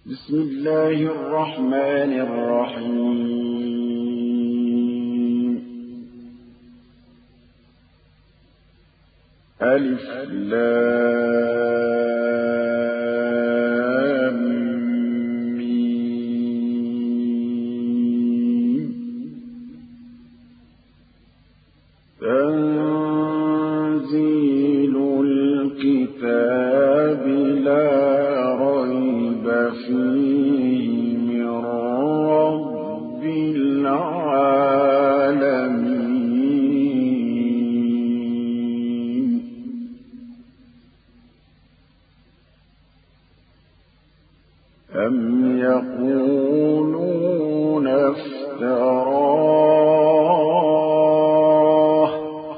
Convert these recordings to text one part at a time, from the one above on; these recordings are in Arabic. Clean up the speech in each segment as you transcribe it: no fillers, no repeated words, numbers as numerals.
بسم الله الرحمن الرحيم. ألف لام ميم. تنزيل الكتاب لا ريب فيه من رب العالمين. أم يقولون افتراه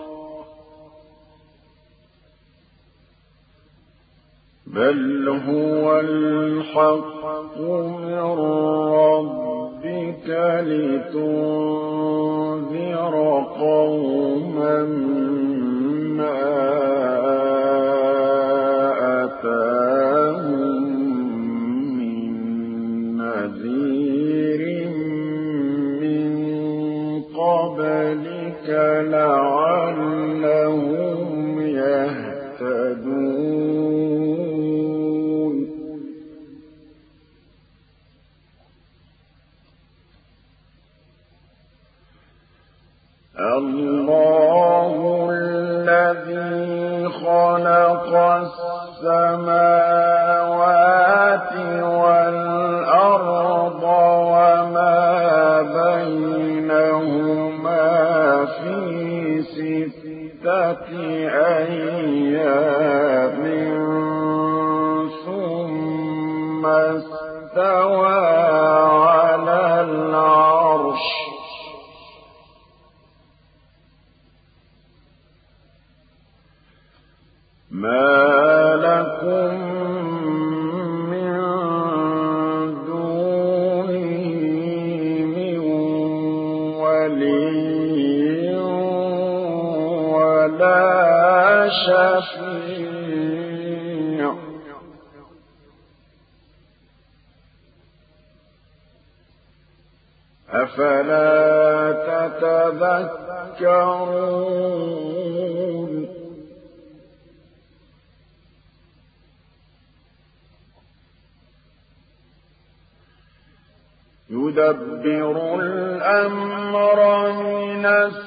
بل هو الحق من ربك لتنذر قوما ما أتاهم من نذير من قبلك لعلهم يهتدون. الله الذي خلق السماوات والأرض وما بينهما في 6 أيام ثم استوى على العرش. ما لكم من دونه من ولي ولا شفيع أفلا تتذكرون. يدبر الأمر من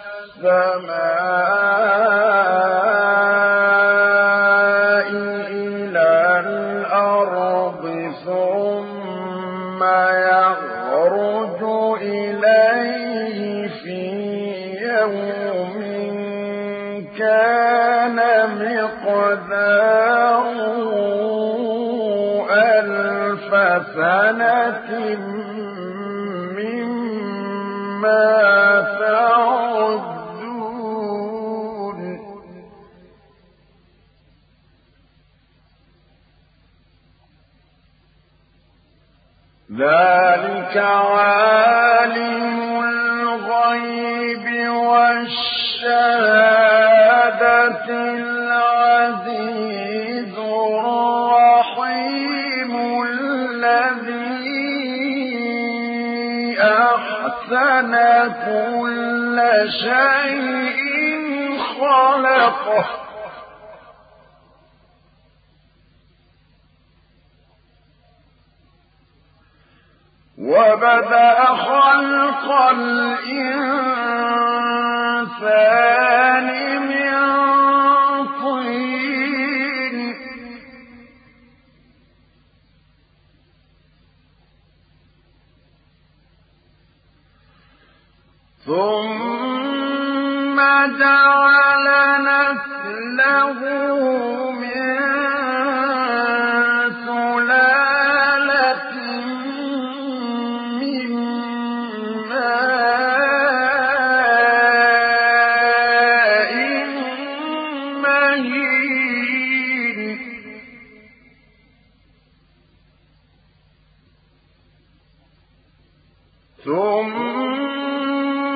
السماء إلى الأرض ثم يخرج إليه في يوم كان مقداره 1000 سنة مما تعدون. ذلك عالم الغيب والشهادة العزيز الرحيم الذي أحسن كل شيء خلقه وبدأ خلق الإنسان من طين ثم جعل نسله من سلالة من ماء مهين ثم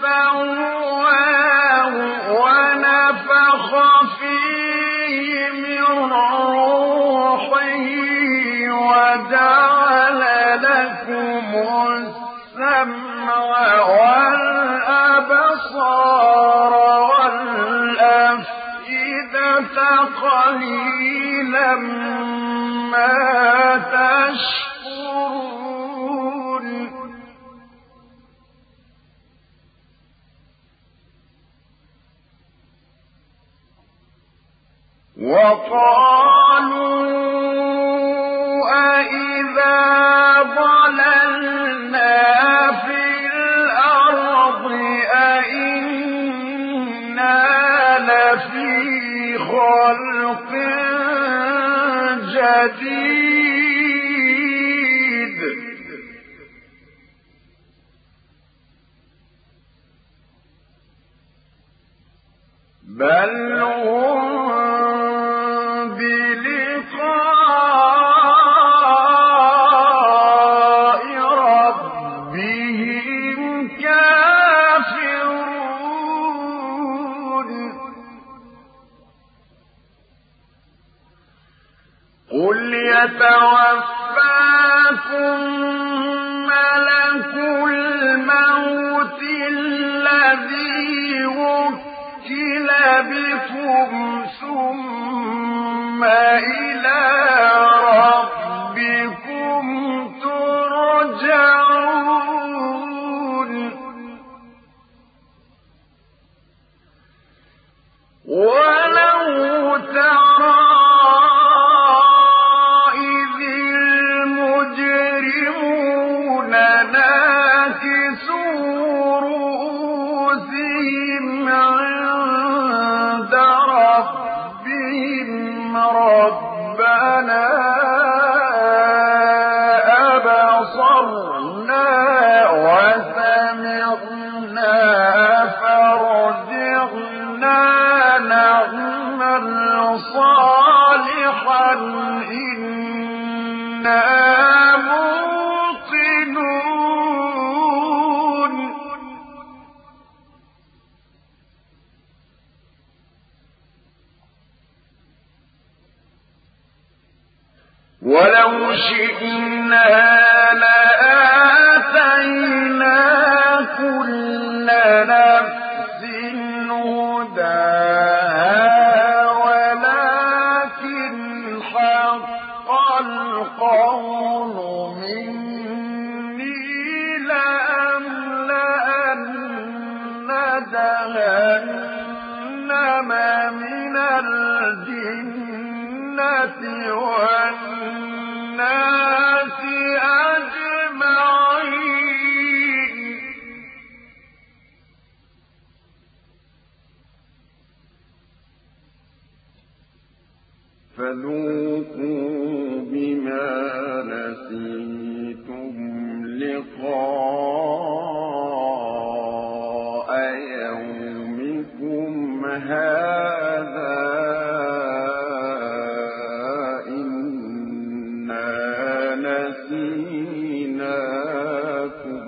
سواه ونفخ فيه من روحه وجعل لكم السمع والأبصار والأفئدة قليلا ما تشكرون وقالوا أإذا ضللنا في الأرض أإنا لفي خلق جديد بل هم بلقاء ربهم كافرون قل يتوفاكم ملك الموت الذي وكل بكم ثم إلى ربكم ترجعون ولو ترى إذ المجرمون ناكسوا رؤوسهم عند ربهم ربنا أبصرنا وسمعنا فارجعنا نعمل صالحا إنا موقنون ولو شئنا لآتينا كل نفس هداها ولكن حق القول مني لأملأن جهنم من الجنة والناس أجمعين فذوقوا بما نسيتم لقاء يومكم هذا إنا نسيناكم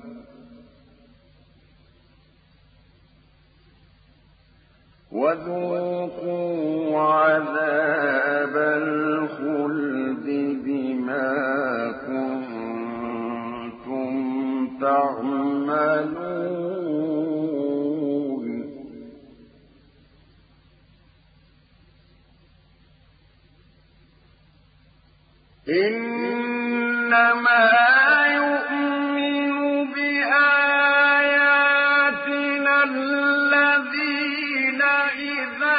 وذوقوا عذاب الخلد بما كنتم تعملون إنما يؤمن بآياتنا الذين إذا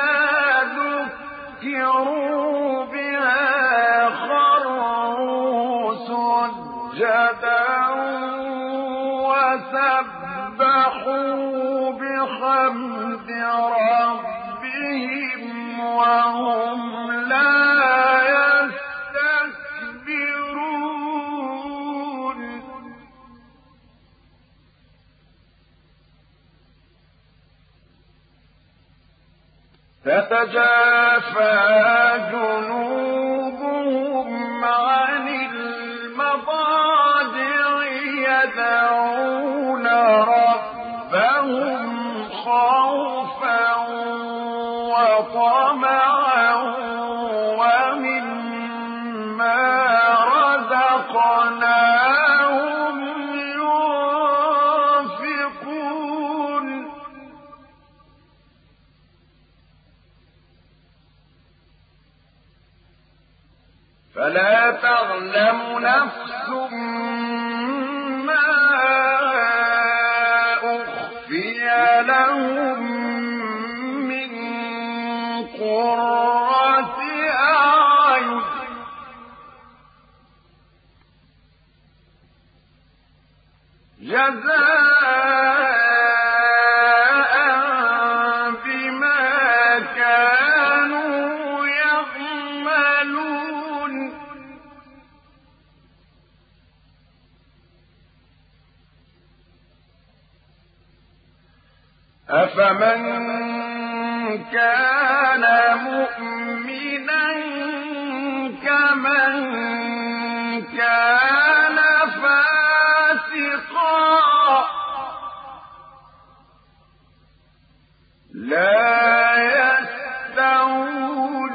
ذكروا بها خروا سجدا وسبحوا بحمد ربهم وهم لا يستكبرون تتجافى جنوبهم عن المضاجع يدعون ربهم خوفا وطمعا ومما رزقناهم تعلم نفس ما أخفي لهم من قرة أعين جزاء بما كانوا يعملون أفمن كان مؤمنا كمن كان فاسقا لا يستوون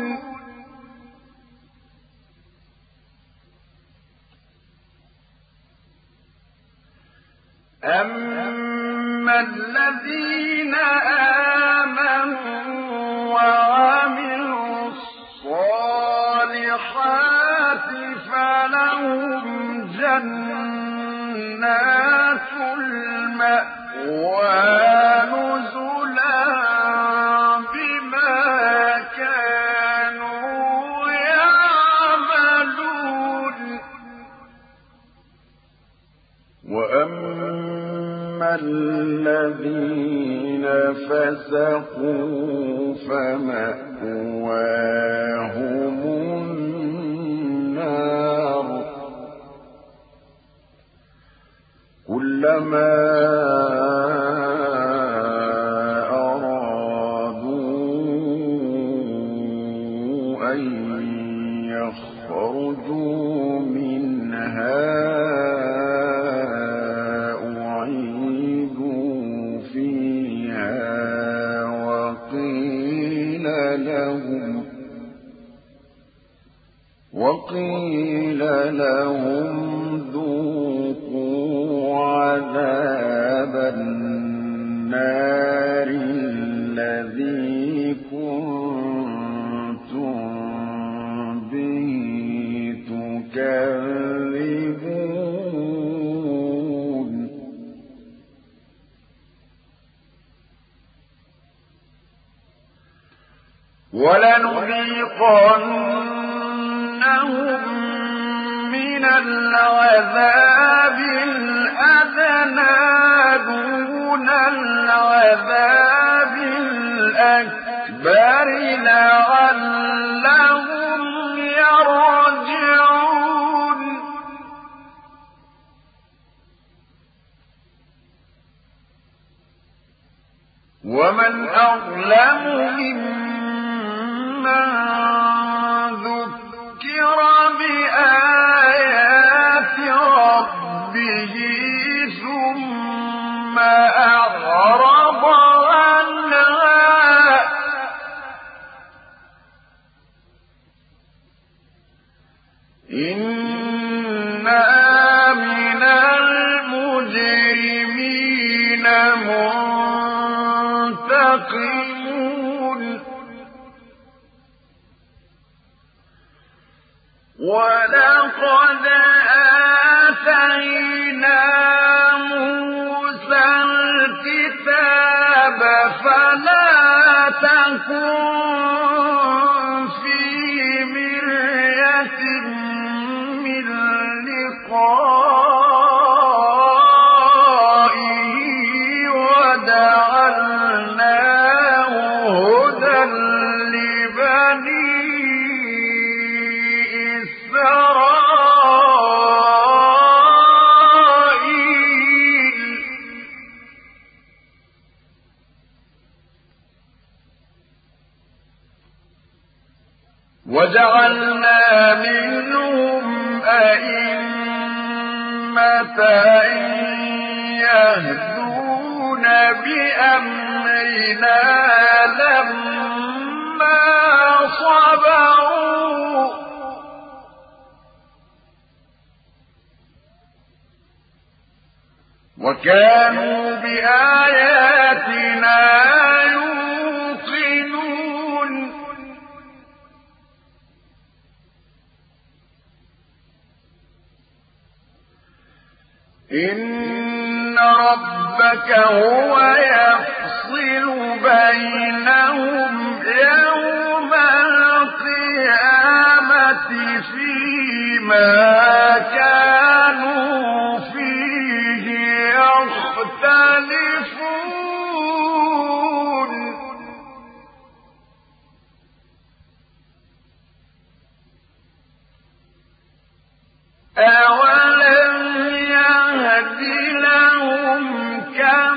أما الذين آمنوا وعملوا الصالحات فلهم جنات المأوى نزلا بما كانوا يعملون وأما الذين فسقوا فمأواهم النار كلما أرادوا أن يخرجوا منها أعيدوا فيها وقيل لهم ذوقوا عذاب النار الذي كنتم به تكذبون ولنذيقنهم من العذاب الأدنى دون العذاب الأكبر لعلهم يرجعون ومن أظلم ممن ذكر بآيات ربه ثم أعرض عنها إنا من المجرمين منتقمون ولقد آتينا موسى الكتاب فلا تكن في مرية من لقائه وجعلناه هدى لبني إسرائيل وجعلنا منهم أئمة يهدون بأمرنا لما صبروا وكانوا بآياتنا يوقنون إن ربك هو يفصل بينهم يوم القيامة فيما كانوا فيه يختلفون أولم يهد لهم كم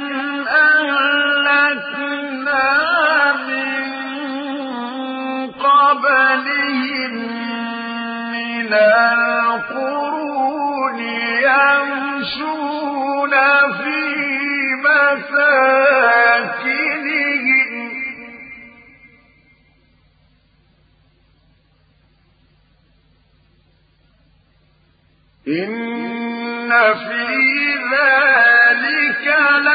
أهلكنا من قبلهم من القرون يمشون في مساكنهم إن في ذلك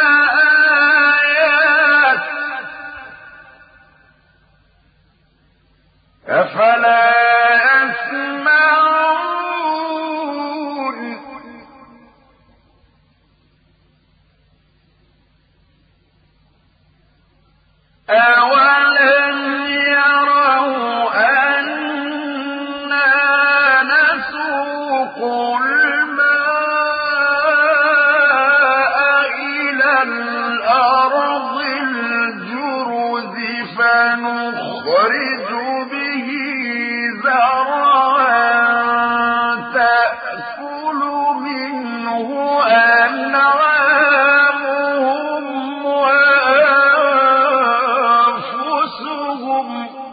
لآيات أفلا يسمعون أولم يروا أنا نسوق الماء إلى الأرض الجرز فنخرج به زرعا تأكل منه أنعامهم وأنفسهم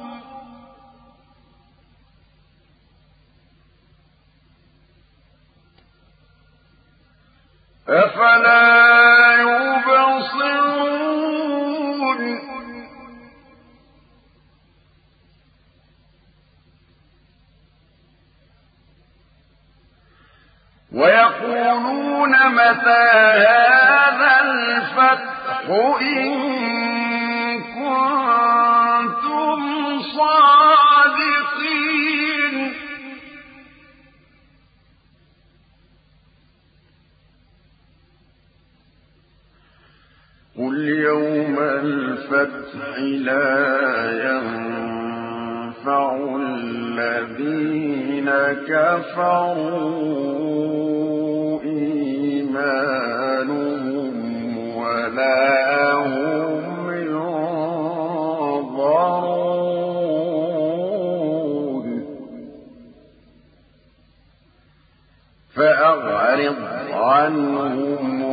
أفلا يبصرون ويقولون متى هذا الفتح إن كنتم صادقين قل يوم الفتح لا ينفع الذين كفروا إيمانهم ولا هم ينظرون فأعرض عنهم